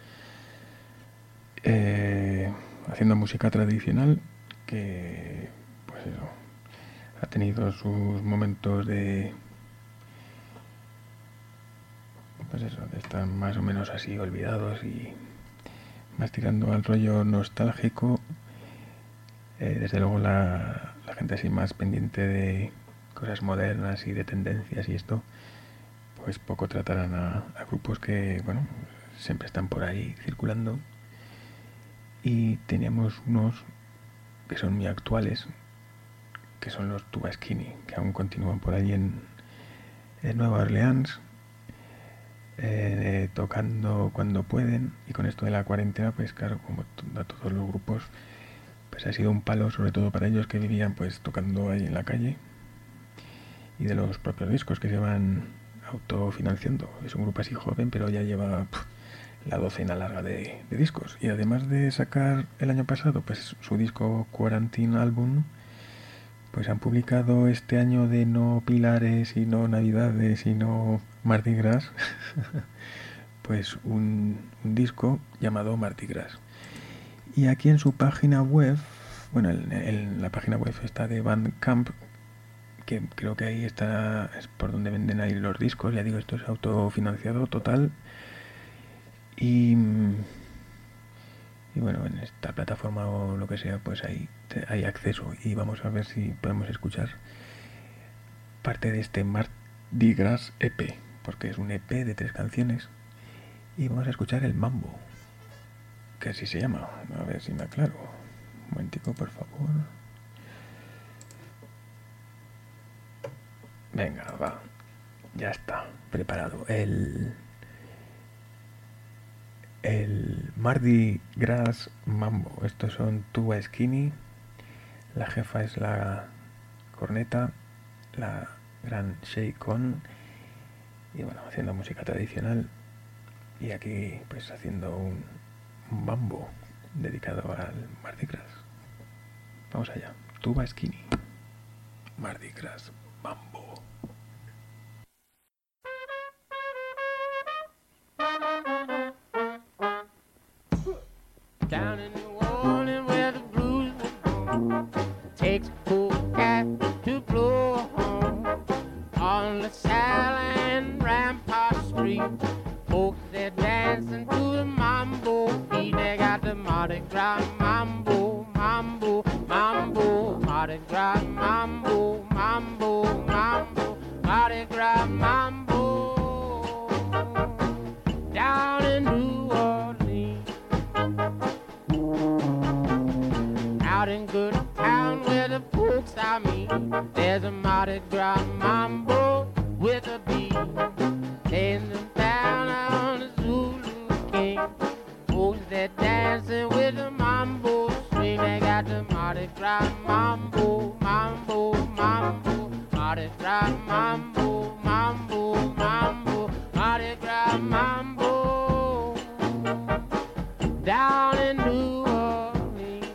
eh, haciendo música tradicional que, pues eso, ha tenido sus momentos de, pues eso, de estar más o menos así olvidados y más tirando al rollo nostálgico. Eh, desde luego la, la gente así más pendiente de cosas modernas y de tendencias y esto, pues poco tratarán a, a grupos que, bueno, siempre están por ahí circulando. Y teníamos unos que son muy actuales, que son los Tuba Skinny, que aún continúan por allí en, en Nueva Orleans, eh, tocando cuando pueden. Y con esto de la cuarentena, pues claro, como a todos los grupos, pues ha sido un palo, sobre todo para ellos que vivían pues tocando ahí en la calle, y de los propios discos que se van autofinanciando. Es un grupo así joven, pero ya lleva pff, la docena larga de, de discos. Y además de sacar el año pasado pues su disco Quarantine Album, pues han publicado este año de no Pilares y no Navidades y no Mardi Gras pues un, un disco llamado Mardi Gras. Y aquí en su página web, bueno, en, en la página web está de Bandcamp, que creo que ahí está, es por donde venden ahí los discos. Ya digo, esto es autofinanciado total. Y, y bueno, en esta plataforma o lo que sea, pues ahí te, hay acceso. Y vamos a ver si podemos escuchar parte de este Mardi Gras E P, porque es un E P de tres canciones. Y vamos a escuchar el Mambo, que así se llama. A ver si me aclaro. Un momentico, por favor. Venga, va. Ya está, preparado. El... El Mardi Gras Mambo. Estos son Tuba Skinny. La jefa es la corneta, la gran Shake-On. Y bueno, haciendo música tradicional. Y aquí pues haciendo un, un mambo dedicado al Mardi Gras. Vamos allá. Tuba Skinny. Mardi Gras Mambo. Down in New Orleans where the blues were born, takes a cool cat to blow a horn. On LaSalle and Rampart Street, folks they're dancing to the mambo beat. They got the Mardi Gras mambo, mambo, mambo, Mardi Gras mambo, mambo, mambo, Mardi Gras mambo. Down in New Orleans, out in good town where the folks I meet, there's a Mardi Gras mambo with a beat. Laying them down on the Zulu King, folks that dancing with the mambo swing. They got the Mardi Gras mambo, mambo, mambo, Mardi Gras mambo, mambo, mambo, Mardi Gras mambo. Down in New Orleans,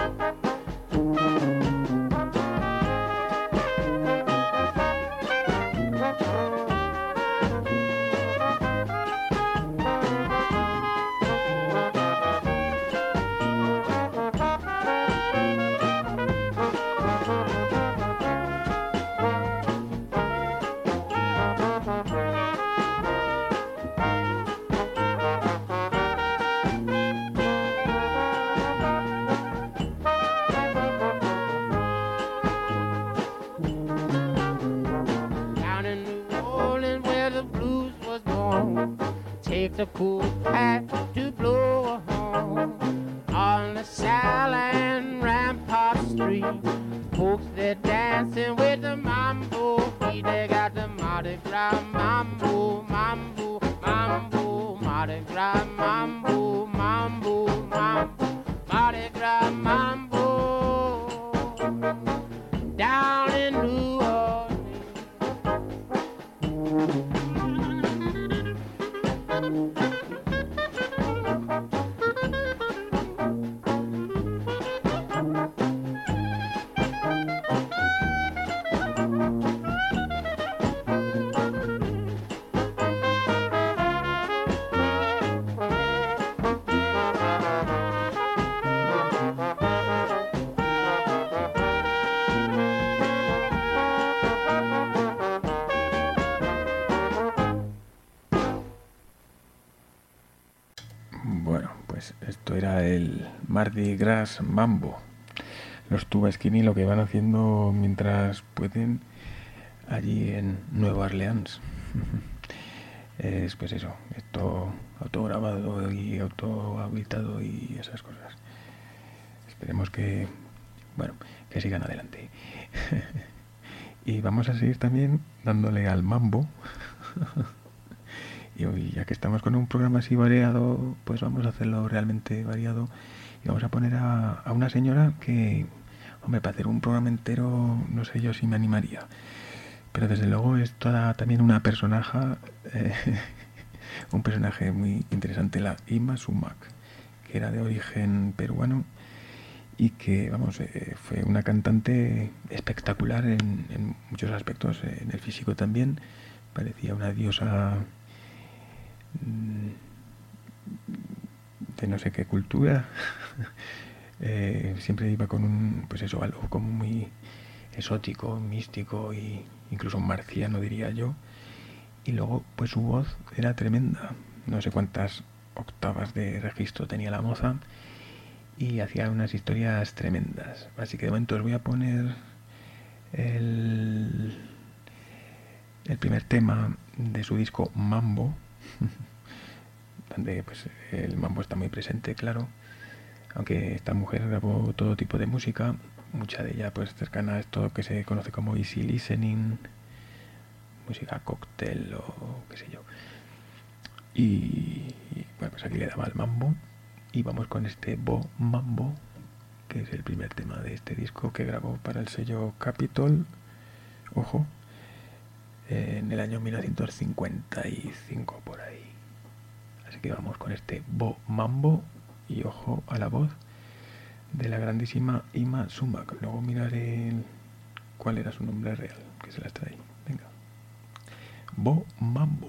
down in New Orleans where the blues was born, takes a cool cat to blow a horn. On LaSalle and Rampart Street, folks they're dancing with the mambo beat. They got the Mardi Gras mambo, mambo, mambo, Mardi Gras mambo, mambo, mambo, Mardi Gras mambo. Down in New Orleans. Bueno, pues esto era el Mardi Gras Mambo. Los Tuba Skinny lo que van haciendo mientras pueden allí en Nueva Orleans. Es pues eso, esto autograbado y autohabilitado y esas cosas. Esperemos que Bueno, que sigan adelante. Y vamos a seguir también dándole al mambo. Y hoy, ya que estamos con un programa así variado, pues vamos a hacerlo realmente variado. Y vamos a poner a, a una señora que, hombre, para hacer un programa entero, no sé yo si me animaría. Pero desde luego es toda también una personaje, eh, un personaje muy interesante, la Ima Sumac, que era de origen peruano y que, vamos, eh, fue una cantante espectacular en, en muchos aspectos, eh, en el físico también. Parecía una diosa de no sé qué cultura. eh, siempre iba con un, pues eso, algo como muy exótico, místico e incluso marciano, diría yo. Y luego, pues su voz era tremenda. No sé cuántas octavas de registro tenía la moza y hacía unas historias tremendas. Así que de momento os voy a poner el, el primer tema de su disco Mambo, donde pues el mambo está muy presente, claro, aunque esta mujer grabó todo tipo de música, mucha de ella pues cercana a esto que se conoce como easy listening, música cóctel o qué sé yo. Y, y bueno, pues aquí le daba el mambo y vamos con este Bo Mambo, que es el primer tema de este disco que grabó para el sello Capitol, ojo, en el año mil novecientos cincuenta y cinco por ahí. Así que vamos con este Bo Mambo y ojo a la voz de la grandísima Ima Sumac. Luego miraré el, cuál era su nombre real, que se las trae. Venga. Bo Mambo.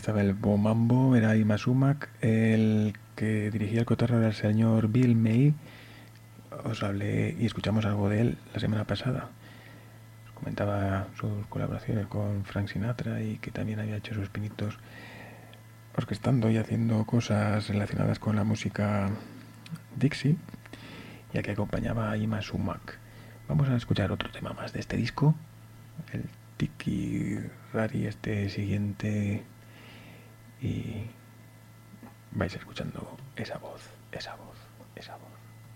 estaba el Bomambo, era Ima Sumac, el que dirigía el cotarro era el señor Bill May. Os hablé y escuchamos algo de él la semana pasada. Os comentaba sus colaboraciones con Frank Sinatra y que también había hecho sus pinitos orquestando y haciendo cosas relacionadas con la música Dixie, ya que acompañaba a Ima Sumac. Vamos a escuchar otro tema más de este disco, el Tiki Rari, este siguiente, y vais escuchando esa voz, esa voz, esa voz.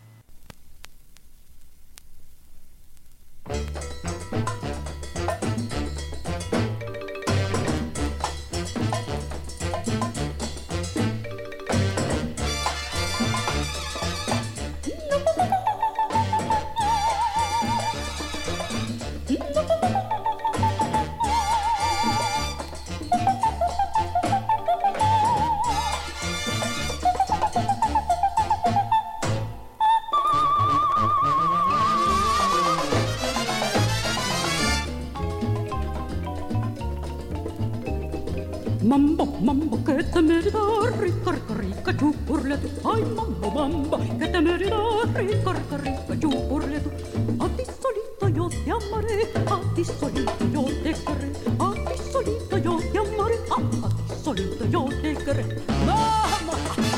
Mambo, mambo, que te me da rica, rica, rica, chupurle tú. Ay, mambo, mambo, que te me da rica, rica, rica, chupurle tú. A ti solito yo te amaré, a ti solito yo te querré, a ti solito yo te amaré, a, a ti solito yo te querré. ¡Vamos!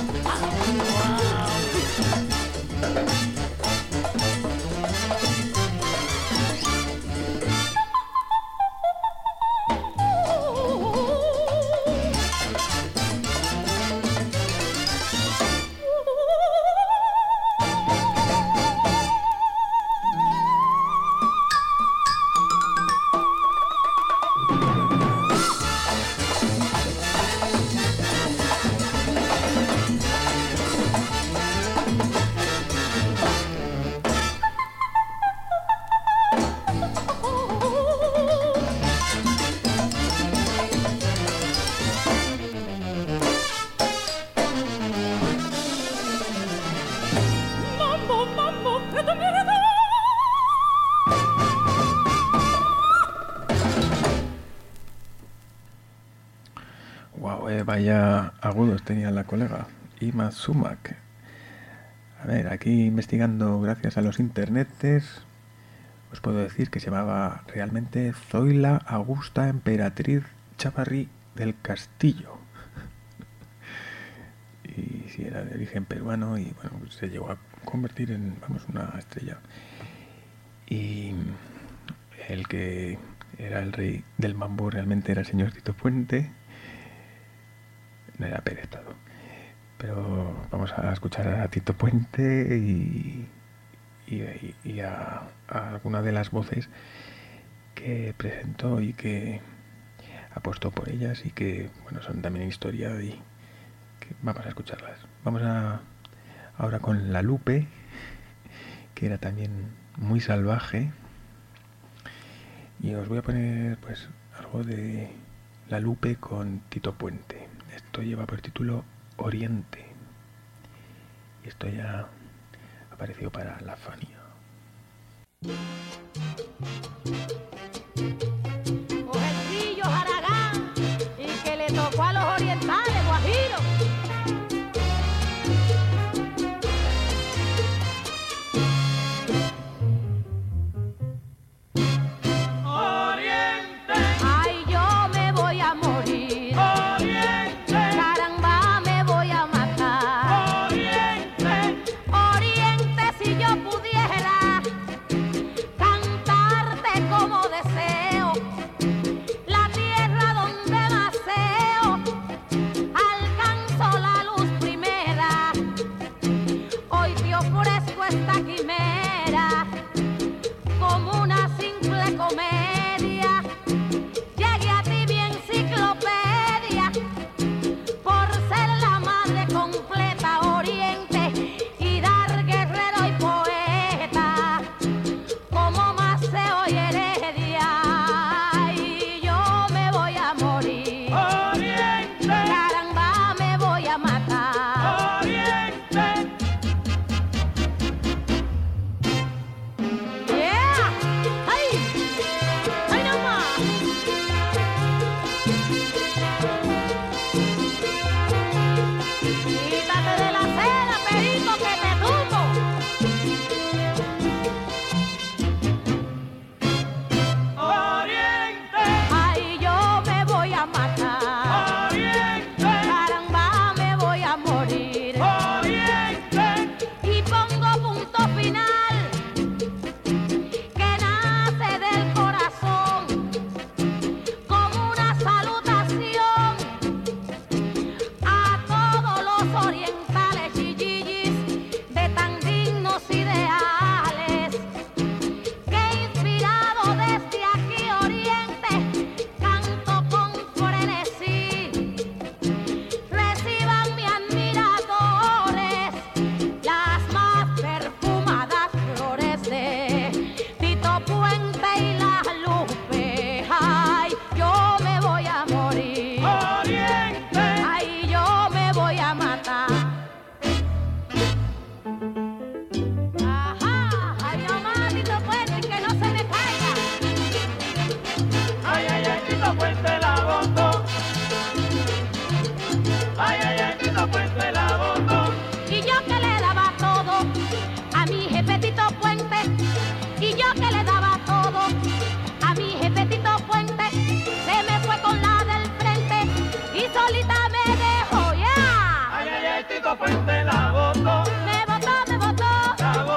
Vaya agudos tenía la colega Ima Sumac. A ver, aquí investigando gracias a los internetes, os puedo decir que se llamaba realmente Zoila Augusta Emperatriz Chavarri del Castillo. Y si era de origen peruano y bueno, se llegó a convertir en, vamos, una estrella. Y el que era el rey del mambo realmente era el señor Tito Puente. No era Pérez Prado. Pero vamos a escuchar a Tito Puente y, y, y a, a alguna de las voces que presentó y que apostó por ellas y que bueno, son también historia y que vamos a escucharlas. Vamos a ahora con La Lupe, que era también muy salvaje, y os voy a poner pues algo de La Lupe con Tito Puente. Esto lleva por título Oriente. Y esto ya apareció para la Fania. Jovencillo Haragán, y que le tocó a los orientales, guajiros.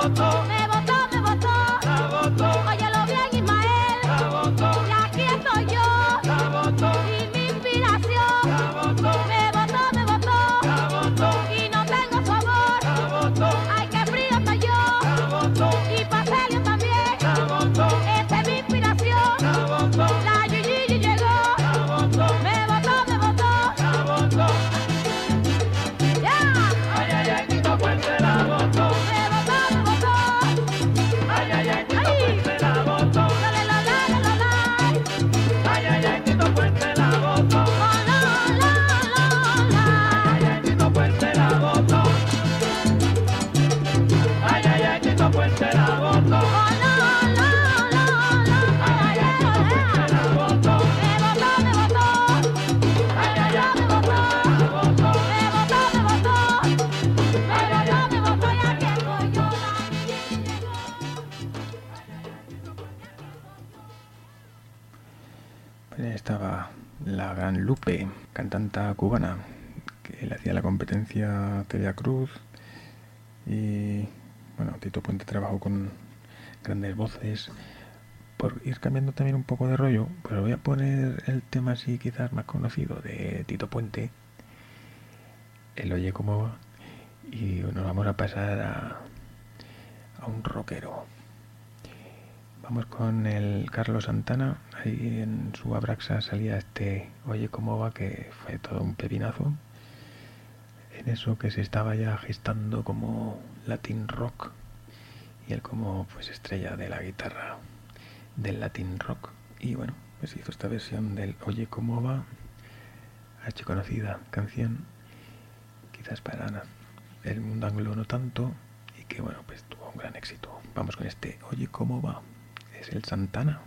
botó, me botó, me botó. la botó, Óyelo bien, Ismael. la botó, Y aquí estoy yo. la botó, Y mi inspiración. la botó, Me botó, me botó. la botó, Y no tengo su amor. la botó, Ay, qué frío estoy yo. la botó, Y Pacelio también. la botó, Esta es mi inspiración. la botó, La Gigi llegó. la botó, Me botó, me botó. la botó. Ya. Ay, ay, ay, Tito Puente la botó. Me botó, me botó. Ay, ay, ay, Tito Ay. Puente la botó. La, la, la, la, la, la. Ay, ay, ay, Tito Puente la botó. Oh, la, la, la, la. Ay, ay, Tito Puente la botó. Ay, ay, ay, Tito Puente la botó. Oh, la, la, la, la. Ay, ay, ay, Tito Puente la botó. Me botó, me botó. Ay, ay, ay, Me Tito botó. Puente la botó. Me botó, me botó. Me botó, me botó. Y aquí estoy yo. La Gigi llegó. Pues ahí estaba la gran Lupe, cantanta cubana, que le hacía la competencia a Celia Cruz. Y bueno, Tito Puente trabajó con grandes voces. Por ir cambiando también un poco de rollo, pues voy a poner el tema así quizás más conocido de Tito Puente, el Oye Cómo Va, y nos vamos a pasar a, a un rockero. Vamos con el Carlos Santana. Ahí en su Abraxa salía este Oye Cómo Va, que fue todo un pepinazo. En eso que se estaba ya gestando como Latin Rock, y él como pues estrella de la guitarra del Latin Rock. Y bueno, pues hizo esta versión del Oye Cómo Va, archiconocida canción, quizás para el mundo anglo no tanto, y que bueno, pues tuvo un gran éxito. Vamos con este Oye Cómo Va, es el Santana.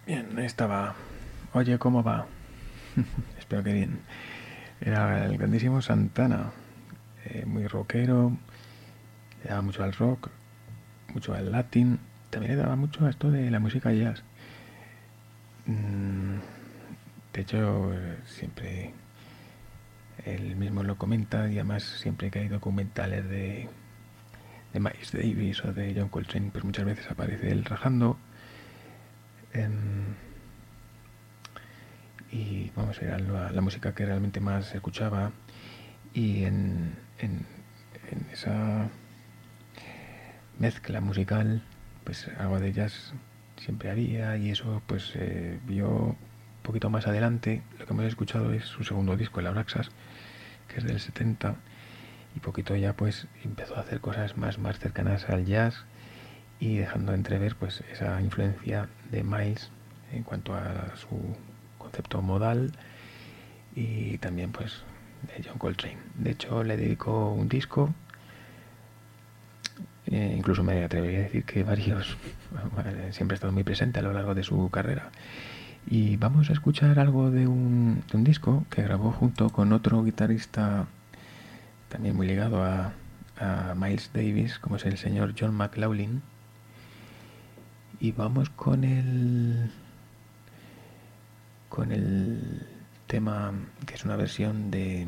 Bien, estaba. Oye, ¿cómo va? Espero que bien. Era el grandísimo Santana, eh, muy rockero, le daba mucho al rock, mucho al latín, también le daba mucho a esto de la música jazz. Mm, de hecho, eh, siempre él mismo lo comenta, y además siempre que hay documentales de, de Miles Davis o de John Coltrane, pues muchas veces aparece él rajando. En, y vamos, era la, la música que realmente más escuchaba, y en, en, en esa mezcla musical pues algo de jazz siempre había, y eso pues eh, vio un poquito más adelante. Lo que hemos escuchado es su segundo disco, el Abraxas, que es del setenta, y poquito ya pues empezó a hacer cosas más, más cercanas al jazz, y dejando entrever pues esa influencia de Miles en cuanto a su concepto modal, y también pues de John Coltrane. De hecho, le dedicó un disco, eh, incluso me atrevería a decir que varios. Siempre ha estado muy presente a lo largo de su carrera. Y vamos a escuchar algo de un, de un disco que grabó junto con otro guitarrista también muy ligado a, a Miles Davis, como es el señor John McLaughlin. Y vamos con el con el tema que es una versión de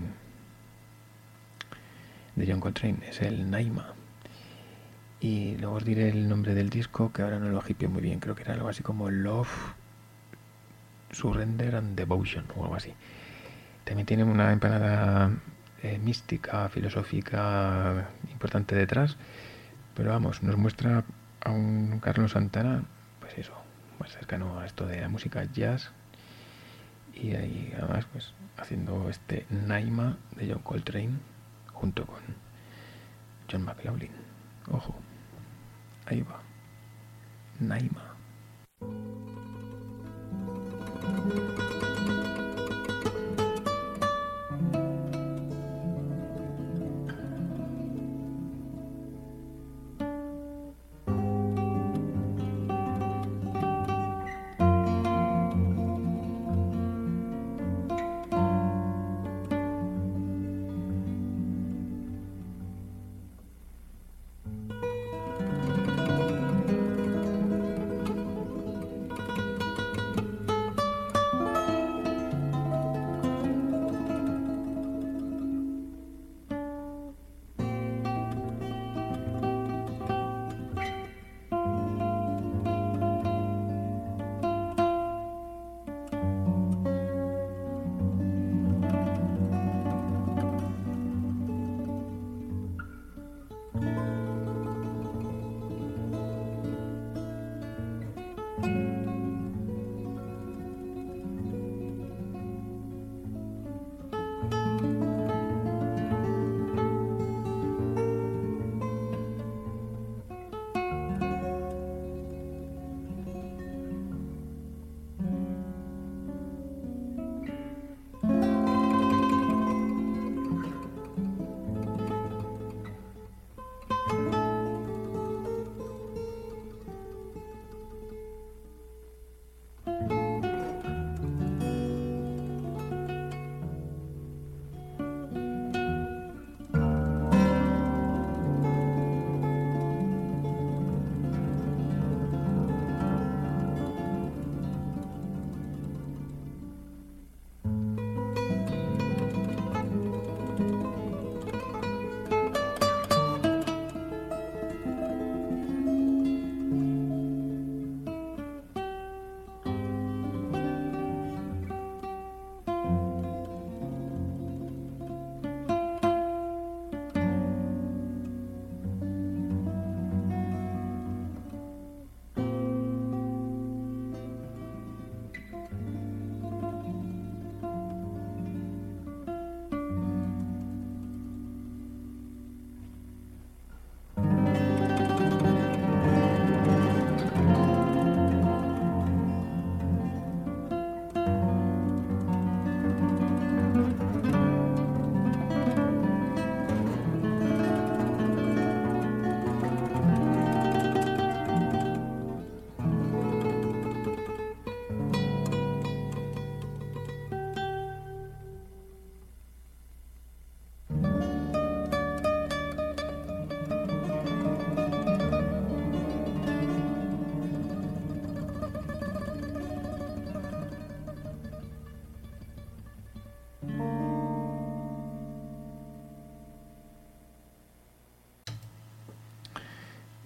de John Coltrane, es el Naima. Y luego os diré el nombre del disco, que ahora no lo hipio muy bien, creo que era algo así como Love, Surrender and Devotion o algo así. También tiene una empanada eh, mística, filosófica importante detrás, pero vamos, nos muestra a un Carlos Santana, pues eso, más cercano a esto de la música jazz, y ahí además pues haciendo este Naima de John Coltrane junto con John McLaughlin. Ojo, ahí va, Naima.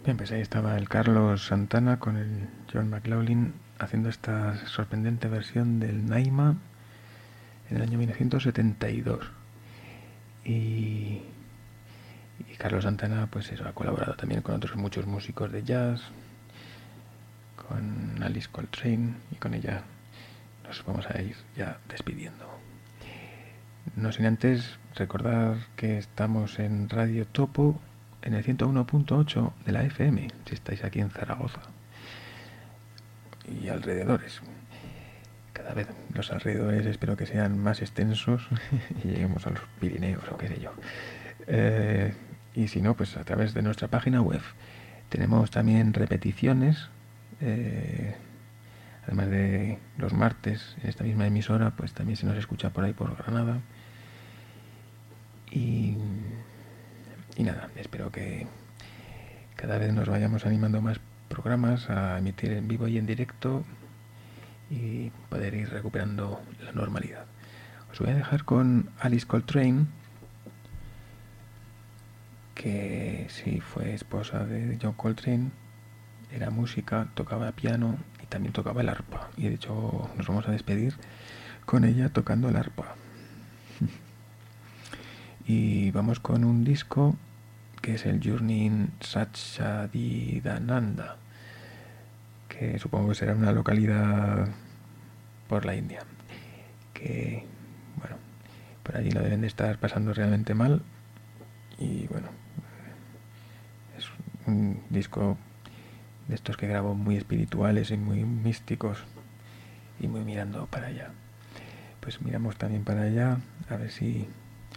Bien, pues ahí estaba el Carlos Santana con el John McLaughlin haciendo esta sorprendente versión del Naima en el año mil novecientos setenta y dos. Y, y Carlos Santana pues eso, ha colaborado también con otros muchos músicos de jazz, con Alice Coltrane, y con ella nos vamos a ir ya despidiendo. No sin antes recordar que estamos en Radio Topo en el ciento uno punto ocho de la F M, si estáis aquí en Zaragoza y alrededores. Cada vez los alrededores espero que sean más extensos y lleguemos a los Pirineos o qué sé yo. Eh, y si no, pues a través de nuestra página web. Tenemos también repeticiones, eh, además de los martes en esta misma emisora, pues también se nos escucha por ahí por Granada. Y, y nada, espero que cada vez nos vayamos animando más programas a emitir en vivo y en directo y poder ir recuperando la normalidad. Os voy a dejar con Alice Coltrane, que sí fue esposa de John Coltrane, era música, tocaba piano y también tocaba el arpa, y de hecho nos vamos a despedir con ella tocando el arpa. Y vamos con un disco que es el Journey in Satchidananda, que supongo que será una localidad por la India, que bueno, por allí lo deben de estar pasando realmente mal, y bueno, es un disco de estos que grabo muy espirituales y muy místicos y muy mirando para allá. Pues miramos también para allá a ver si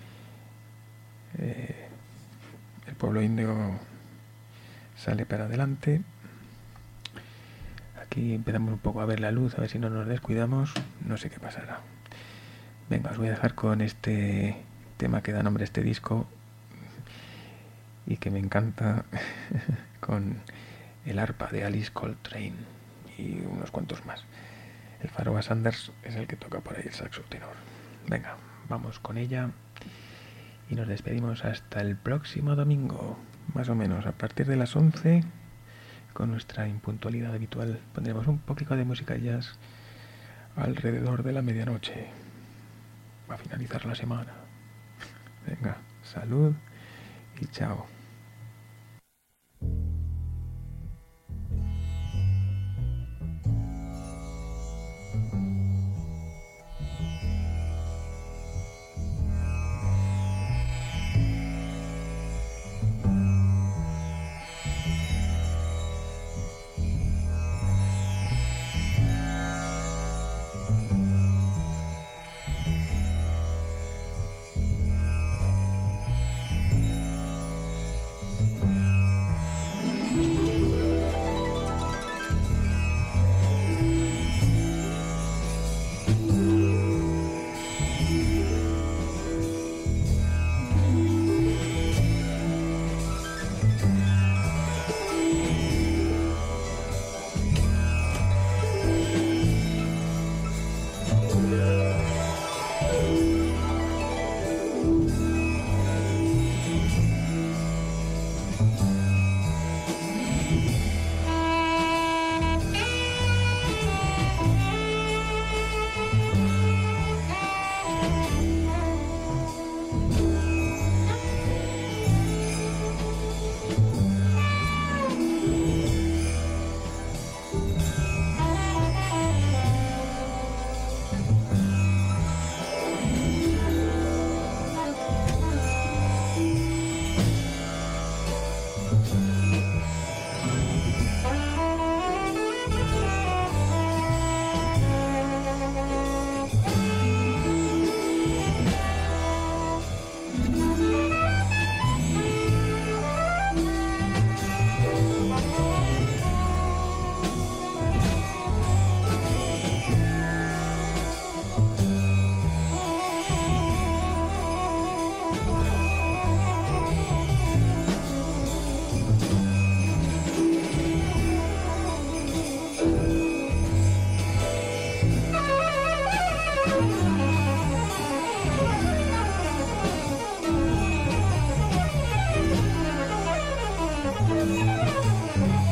eh, el pueblo indio sale para adelante. Aquí empezamos un poco a ver la luz, a ver si no nos descuidamos, no sé qué pasará. Venga, os voy a dejar con este tema que da nombre a este disco y que me encanta, con el arpa de Alice Coltrane y unos cuantos más. El Pharoah Sanders es el que toca por ahí el saxo tenor. Venga, vamos con ella y nos despedimos hasta el próximo domingo, más o menos a partir de las once. Con nuestra impuntualidad habitual pondremos un poquito de música jazz alrededor de la medianoche para finalizar la semana. Venga, salud y chao. Thank you. Thank you.